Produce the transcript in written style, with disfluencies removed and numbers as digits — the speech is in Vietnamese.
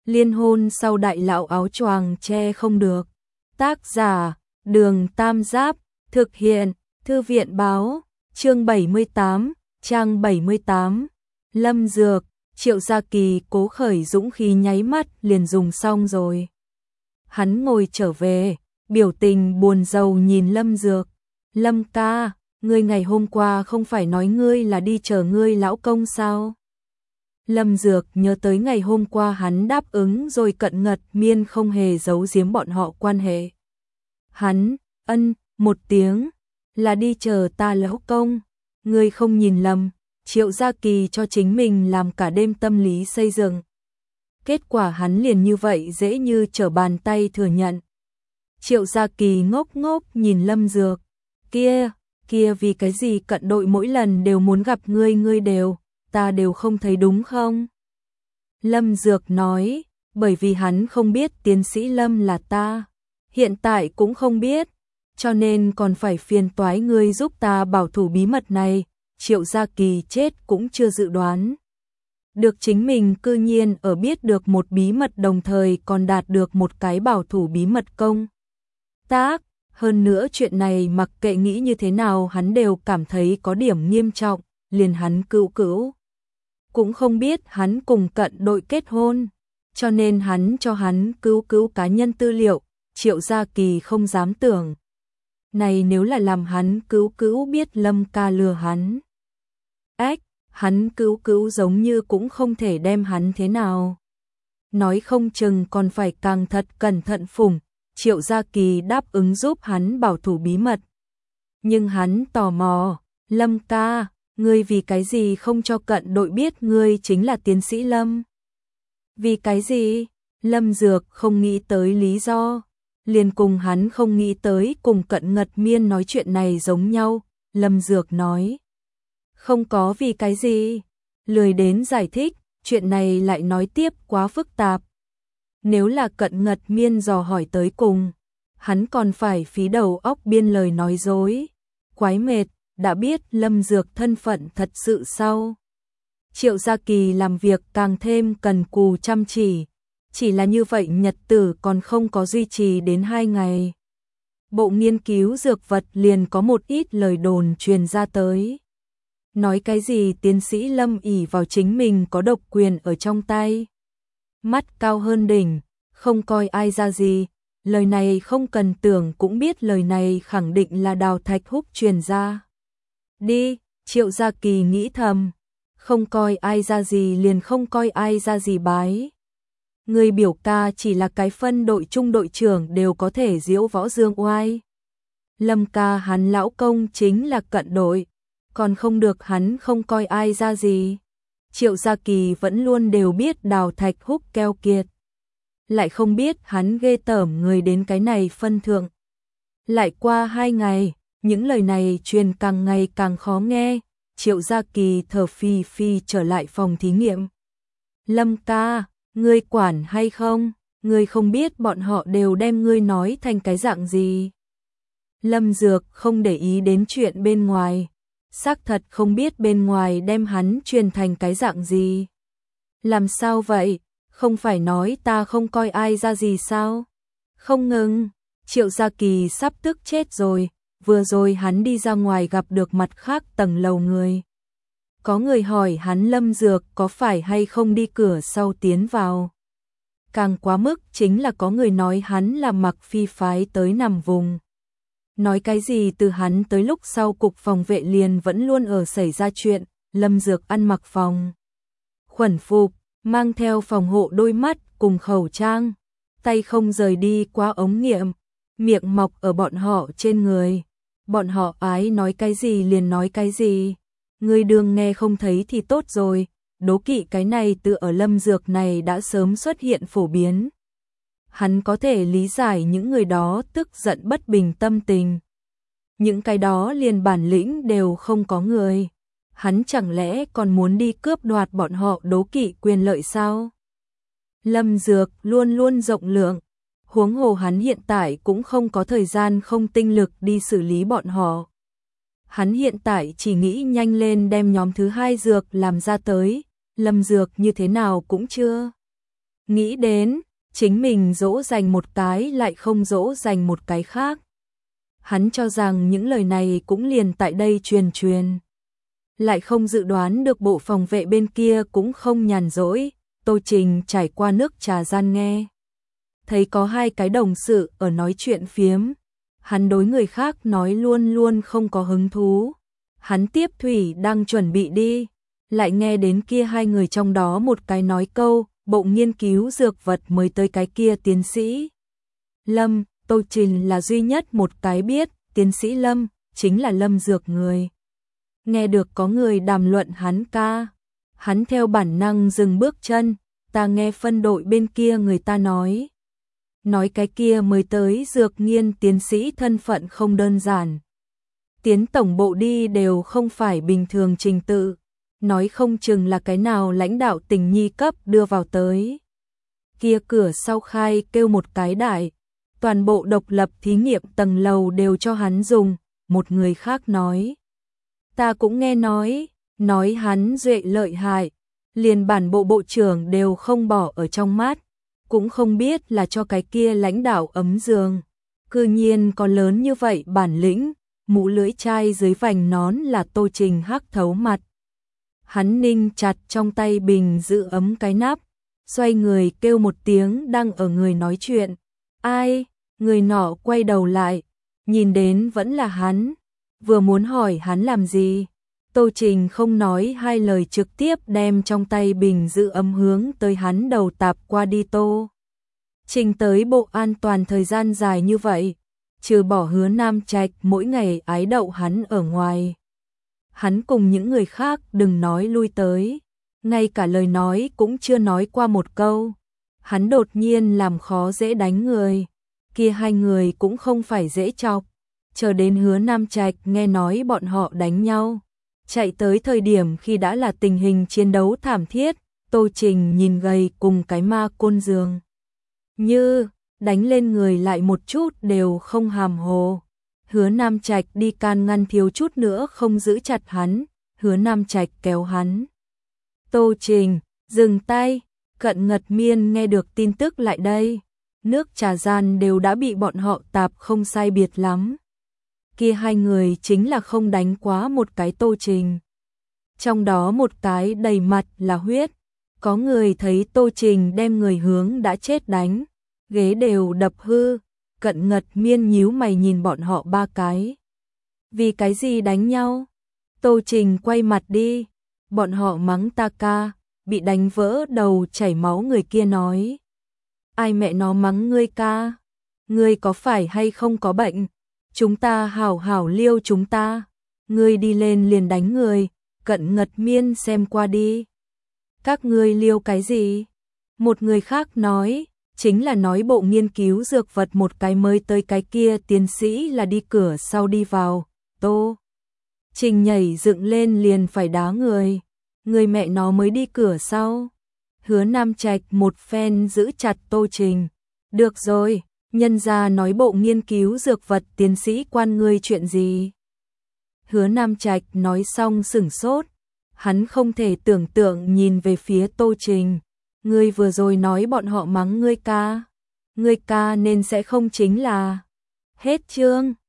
Liên hôn sau đại lão áo choàng che không được. Tác giả, Đường Tam Giáp, thực hiện, Thư viện báo, chương 78, trang 78. Lâm Dược, Triệu Gia Kỳ cố khởi dũng khí nháy mắt liền dùng xong rồi. Hắn ngồi trở về, biểu tình buồn rầu nhìn Lâm Dược. Lâm ca, ngươi ngày hôm qua không phải nói ngươi là đi chờ ngươi lão công sao? Lâm Dược nhớ tới ngày hôm qua hắn đáp ứng rồi Cận Ngật Miên không hề giấu giếm bọn họ quan hệ. Hắn, một tiếng, là đi chờ ta lão công. Ngươi không nhìn lầm, Triệu Gia Kỳ cho chính mình làm cả đêm tâm lý xây dựng. Kết quả hắn liền như vậy dễ như trở bàn tay thừa nhận. Triệu Gia Kỳ ngốc ngốc nhìn Lâm Dược. Kia vì cái gì Cận đội mỗi lần đều muốn gặp ngươi ta đều không thấy đúng không? Lâm Dược nói, bởi vì hắn không biết tiến sĩ Lâm là ta. Hiện tại cũng không biết, cho nên còn phải phiền toái ngươi giúp ta bảo thủ bí mật này. Triệu Gia Kỳ chết cũng chưa dự đoán được chính mình cư nhiên ở biết được một bí mật đồng thời còn đạt được một cái bảo thủ bí mật công tác. Hơn nữa chuyện này mặc kệ nghĩ như thế nào hắn đều cảm thấy có điểm nghiêm trọng, liền hắn cữu cũng không biết hắn cùng Cận đội kết hôn, cho nên hắn cho hắn cữu cá nhân tư liệu. Triệu Gia Kỳ không dám tưởng. Này nếu là làm hắn cữu biết Lâm ca lừa hắn. Hắn cữu giống như cũng không thể đem hắn thế nào. Nói không chừng còn phải càng thật cẩn thận phủng. Triệu Gia Kỳ đáp ứng giúp hắn bảo thủ bí mật. Nhưng hắn tò mò, Lâm ca, ngươi vì cái gì không cho Cận đội biết ngươi chính là tiến sĩ Lâm? Vì cái gì? Lâm Dược không nghĩ tới lý do. Liền cùng hắn không nghĩ tới cùng Cận Ngật Miên nói chuyện này giống nhau. Lâm Dược nói, không có vì cái gì. Lười đến giải thích, chuyện này lại nói tiếp quá phức tạp. Nếu là Cận Ngật Miên dò hỏi tới cùng, hắn còn phải phí đầu óc biên lời nói dối. Quái mệt, đã biết Lâm Dược thân phận thật sự sau. Triệu Gia Kỳ làm việc càng thêm cần cù chăm chỉ là như vậy nhật tử còn không có duy trì đến 2 ngày. Bộ nghiên cứu dược vật liền có một ít lời đồn truyền ra tới. Nói cái gì tiến sĩ Lâm ỷ vào chính mình có độc quyền ở trong tay. Mắt cao hơn đỉnh, không coi ai ra gì. Lời này không cần tưởng cũng biết lời này khẳng định là Đào Thạch Húc truyền ra. Đi, Triệu Gia Kỳ nghĩ thầm. Không coi ai ra gì liền không coi ai ra gì bái. Người biểu ca chỉ là cái phân đội trung đội trưởng đều có thể diễu võ dương oai. Lâm ca hắn lão công chính là Cận đội. Còn không được hắn không coi ai ra gì. Triệu Gia Kỳ vẫn luôn đều biết Đào Thạch Húc keo kiệt. Lại không biết hắn ghê tởm người đến cái này phân thượng. Lại qua 2 ngày, những lời này truyền càng ngày càng khó nghe. Triệu Gia Kỳ thở phì phì trở lại phòng thí nghiệm. Lâm ca, ngươi quản hay không? Ngươi không biết bọn họ đều đem ngươi nói thành cái dạng gì. Lâm Dược không để ý đến chuyện bên ngoài. Xác thật không biết bên ngoài đem hắn truyền thành cái dạng gì. Làm sao vậy? Không phải nói ta không coi ai ra gì sao? Không ngừng, Triệu Gia Kỳ sắp tức chết rồi. Vừa rồi hắn đi ra ngoài gặp được mặt khác tầng lầu người. Có người hỏi hắn Lâm Dược có phải hay không đi cửa sau tiến vào. Càng quá mức chính là có người nói hắn là Mặc Phi phái tới nằm vùng. Nói cái gì từ hắn tới lúc sau cục phòng vệ liền vẫn luôn ở xảy ra chuyện. Lâm Dược ăn mặc phòng khuẩn phục, mang theo phòng hộ đôi mắt cùng khẩu trang, tay không rời đi qua ống nghiệm, miệng mọc ở bọn họ trên người. Bọn họ ái nói cái gì liền nói cái gì. Người đường nghe không thấy thì tốt rồi. Đố kỵ cái này từ ở Lâm Dược này đã sớm xuất hiện phổ biến. Hắn có thể lý giải những người đó tức giận bất bình tâm tình. Những cái đó liền bản lĩnh đều không có người. Hắn chẳng lẽ còn muốn đi cướp đoạt bọn họ đố kỵ quyền lợi sao? Lâm Dược luôn luôn rộng lượng. Huống hồ hắn hiện tại cũng không có thời gian không tinh lực đi xử lý bọn họ. Hắn hiện tại chỉ nghĩ nhanh lên đem nhóm thứ 2 dược làm ra tới. Lâm Dược như thế nào cũng chưa Nghĩ đến, chính mình dỗ dành một cái lại không dỗ dành một cái khác. Hắn cho rằng những lời này cũng liền tại đây truyền. Lại không dự đoán được bộ phòng vệ bên kia cũng không nhàn rỗi. Tô Trình trải qua nước trà gian nghe. Thấy có hai cái đồng sự ở nói chuyện phiếm. Hắn đối người khác nói luôn luôn không có hứng thú. Hắn tiếp thủy đang chuẩn bị đi. Lại nghe đến kia hai người trong đó một cái nói câu, bộ nghiên cứu dược vật mới tới cái kia tiến sĩ Lâm. Tô Trình là duy nhất một cái biết, tiến sĩ Lâm, chính là Lâm Dược người. Nghe được có người đàm luận hắn ca. Hắn theo bản năng dừng bước chân, ta nghe phân đội bên kia người ta nói. Nói cái kia mới tới dược nghiên tiến sĩ thân phận không đơn giản. Tiến tổng bộ đi đều không phải bình thường trình tự. Nói không chừng là cái nào lãnh đạo tỉnh nhi cấp đưa vào tới. Kia cửa sau khai kêu một cái đại. Toàn bộ độc lập thí nghiệm tầng lầu đều cho hắn dùng. Một người khác nói. Ta cũng nghe nói hắn duệ lợi hại. Liền bản bộ bộ trưởng đều không bỏ ở trong mắt. Cũng không biết là cho cái kia lãnh đạo ấm giường. Cư nhiên có lớn như vậy bản lĩnh. Mũ lưỡi chai dưới vành nón là Tô Trình hắc thấu mặt. Hắn ninh chặt trong tay bình giữ ấm cái nắp. Xoay người kêu một tiếng đang ở người nói chuyện. Ai? Người nọ quay đầu lại. Nhìn đến vẫn là hắn. Vừa muốn hỏi hắn làm gì. Tô Trình không nói hai lời trực tiếp đem trong tay bình giữ ấm hướng tới hắn đầu tạp qua đi. Tô Trình tới bộ an toàn thời gian dài như vậy. Trừ bỏ Hứa Nam Trạch mỗi ngày ái đậu hắn ở ngoài. Hắn cùng những người khác đừng nói lui tới. Ngay cả lời nói cũng chưa nói qua một câu. Hắn đột nhiên làm khó dễ đánh người. Kia hai người cũng không phải dễ chọc. Chờ đến Hứa Nam Trạch nghe nói bọn họ đánh nhau. Chạy tới thời điểm khi đã là tình hình chiến đấu thảm thiết. Tô Trình nhìn gầy cùng cái ma côn giường. Như đánh lên người lại một chút đều không hàm hồ. Hứa Nam Trạch đi can ngăn thiếu chút nữa không giữ chặt hắn. Hứa Nam Trạch kéo hắn. Tô Trình, dừng tay. Cận Ngật Miên nghe được tin tức lại đây. Nước trà gian đều đã bị bọn họ tạp không sai biệt lắm. Kia hai người chính là không đánh quá một cái Tô Trình. Trong đó một cái đầy mặt là huyết. Có người thấy Tô Trình đem người hướng đã chết đánh. Ghế đều đập hư. Cận Ngật Miên nhíu mày nhìn bọn họ ba cái. Vì cái gì đánh nhau? Tô Trình quay mặt đi. Bọn họ mắng ta ca. Bị đánh vỡ đầu chảy máu người kia nói. Ai mẹ nó mắng ngươi ca? Ngươi có phải hay không có bệnh? Chúng ta hảo hảo liêu chúng ta. Ngươi đi lên liền đánh người. Cận Ngật Miên xem qua đi. Các ngươi liêu cái gì? Một người khác nói. Chính là nói bộ nghiên cứu dược vật một cái mới tới cái kia tiến sĩ là đi cửa sau đi vào. Tô Trình nhảy dựng lên liền phải đá người. Người mẹ nó mới đi cửa sau. Hứa Nam Trạch một phen giữ chặt Tô Trình. Được rồi, nhân gia nói bộ nghiên cứu dược vật tiến sĩ quan ngươi chuyện gì. Hứa Nam Trạch nói xong sửng sốt. Hắn không thể tưởng tượng nhìn về phía Tô Trình. Ngươi vừa rồi nói bọn họ mắng ngươi ca. Ngươi ca nên sẽ không chính là. Hết chương.